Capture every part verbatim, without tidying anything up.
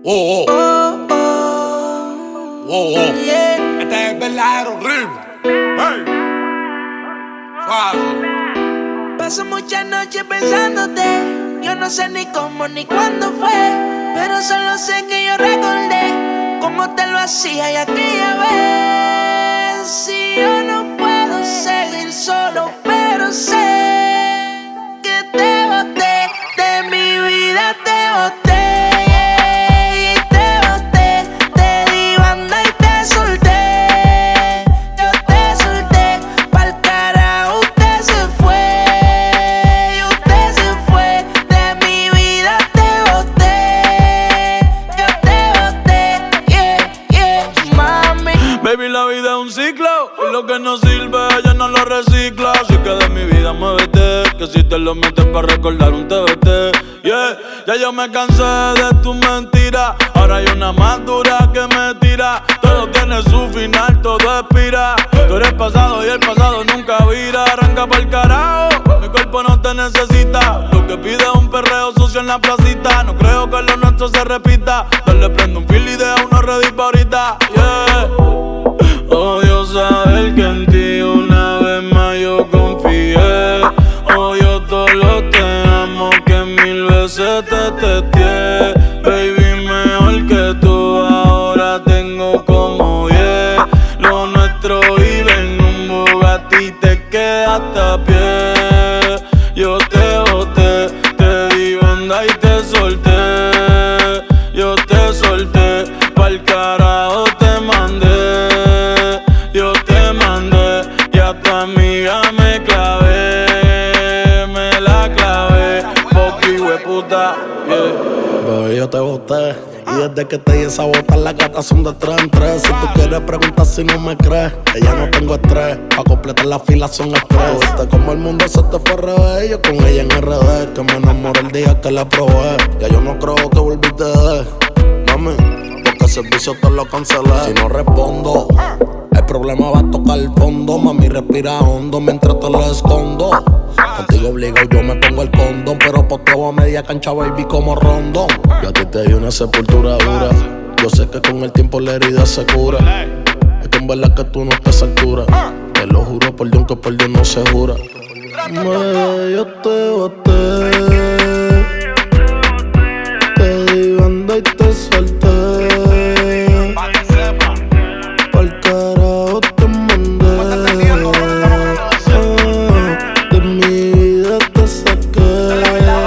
Oh, oh. Oh, oh. Oh, oh. Yeah. Este es el verdadero ritmo. Hey. Suave. Paso muchas noches pensándote. Yo no sé ni cómo ni cuándo fue, pero solo sé que yo recordé cómo te lo hacía y aquella vez. Si yo no puedo seguir solo, pero sé que te boté, de mi vida te boté. Baby, la vida es un ciclo y lo que no sirve ella no lo recicla. Así que de mi vida muévete, que si te lo metes para recordar un T B T. Yeah, ya yo me cansé de tus mentiras. Ahora hay una más dura que me tira. Todo tiene su final, todo expira. Tú eres pasado y el pasado nunca vira. Arranca pa'l carajo, mi cuerpo no te necesita. Lo que pide es un perreo sucio en la placita. No creo que lo nuestro se repita. Dale, prende un fil y deja uno ready pa' ahorita. Yeah. Odio saber que en ti una vez más yo confié. Odio todo lo te amo que mil veces te testé. Baby, mejor que tú ahora tengo como diez. Lo nuestro vive en un Bugatti y te quedaste a pie. Yo te boté, te di banda y te solté. Yo te solté, pa'l carajo te mandé. Yo te mandé y a tu amiga me clavé, me la clavé, fuck you, hueputa, yeah. Bebé, yo te boté y desde que te di esa bota las gatas son de tres en tres. Si tú quieres preguntar si no me crees, que ya no tengo estrés, pa' completar la fila son express. Viste como el mundo se te fue al revés, yo con ella en R D, que me enamoré el día que la probé. Ya yo no creo que volviste de, mami, porque el servicio te lo cancelé. Si no respondo, el problema va a tocar el fondo. Mami, respira hondo mientras te lo escondo. Contigo obligado yo me pongo el condón, pero posteo a media cancha, baby, como rondón. Yo a ti te di una sepultura dura. Yo sé que con el tiempo la herida se cura. Es que en verdad que tú no estás a esa altura. Te lo juro por Dios que por Dios no se jura. Me, yo te boté, te di banda y te solté. Pa'l carajo te mandé. De mi vida te saqué.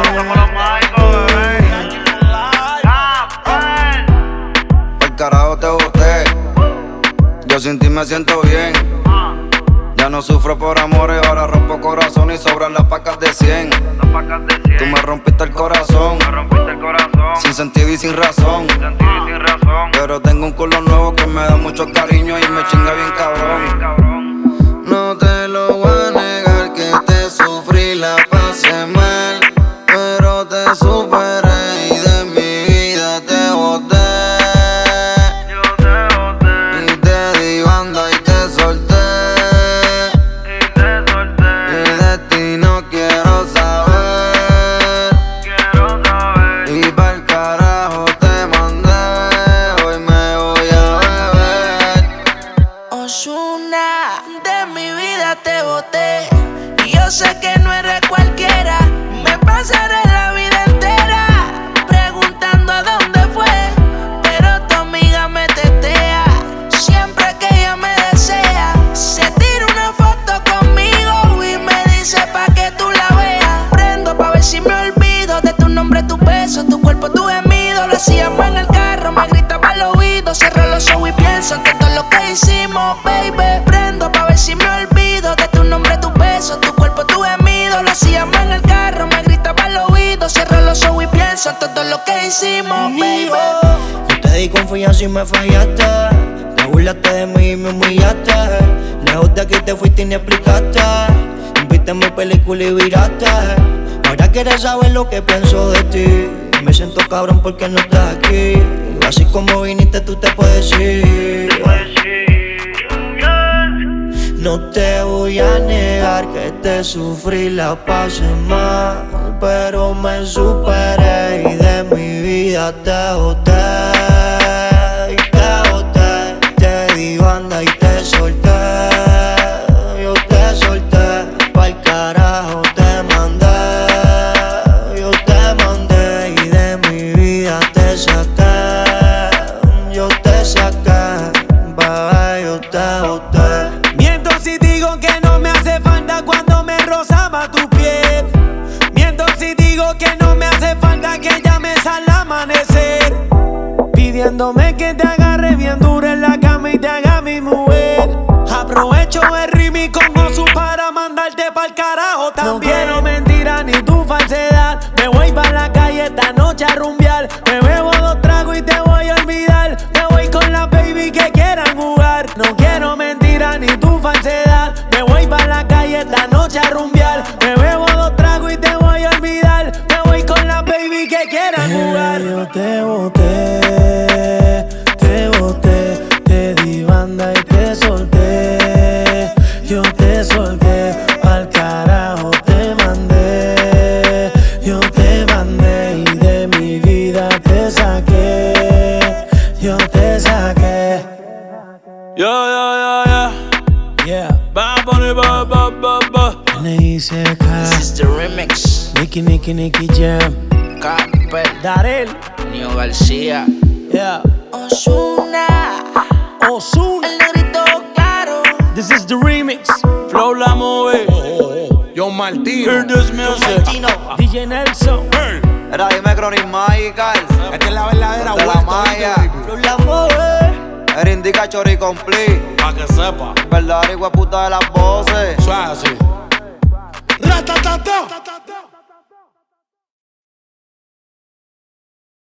Pa'l carajo te boté. Yo sin ti me siento bien. Ya no sufro por amores, ahora rompo corazón y sobran las pacas de cien. Tú me rompiste el corazón, sin sentido y sin razón. Pero tengo un culo nuevo que me da mucho cariño y me chinga bien cabrón. No te lo voy a negar que te sufrí, la pasé mal, pero te superé y de mi vida te boté. Y te di banda y te solté. Y de ti no quiero saber. Y pa'l carajo te mandé. Hoy me voy a beber. Ozuna, de mi vida te boté. Y yo sé que no eres cualquiera. Me pasaré la vida entera preguntando a dónde fue, pero tu amiga me tetea. Siempre que ella me desea, se tira una foto conmigo y me dice pa' que tú la veas. Prendo pa' ver si me olvido de tu nombre, tu beso, tu cuerpo, tu gemido. Lo hacíamos en el carro, me gritaba al oído. Cierro los ojos y pienso en todo lo que hicimos, baby. Prendo pa' ver si me olvido de tu nombre, tu beso, tu cuerpo, tu gemido. Lo hacíamos en el carro, me gritaba al oído. Cierro los ojos y pienso en todo lo que hicimos, baby. Yo te di confianza y me fallaste. Te burlaste de mí y me humillaste. Lejos de aquí te fuiste y ni explicaste. Viste mi película y viraste. Ahora quieres saber lo que pienso de ti. Me siento cabrón porque no estás aquí. Así como viniste tú te puedes ir. No te voy a negar que te sufrí, la pasé mal, pero me superé y de mi vida te boté. digo que no me hace falta que llames al amanecer, pidiéndome que te agarre bien duro en la cama y te haga mi mujer. Aprovecho el remix con Osu para mandarte pa'l carajo también. No quiero mentira ni tu falsedad. Me voy pa' la calle esta noche a rumbear. Me bebo dos tragos y te voy a olvidar. Me voy con la baby que quieran jugar. No quiero mentira ni tu falsedad. Me voy pa' la calle esta noche a rumbear. Me bebo dos tragos y te voy a olvidar. Me voy con la baby que quieran jugar. Yo te boté, te boté, te di banda y te solté. Yo te solté, pa'l carajo te mandé. Yo te mandé y de mi vida te saqué. Yo te saqué. Yeah, yeah, yeah, yeah. Yeah. Bad Bunny, ba, ba, ba, ba. N I C K. This is the remix. Nicky, Nicky, Nicky Jam. Camper, Darel. Nio García, Yeah. Ozuna, Ozuna. el negrito claro. This is the remix. Flow la movie. Yo Martino. Hear this music. D J Nelson. Hey. Era dime Chronic Magical. Esta es la verdadera De la vuelta, malla. ¿oíste, La mueve. Era indica chori complete. baby? Pa' que sepa. Verdadera puta de las voces. Suave así. Ratatata.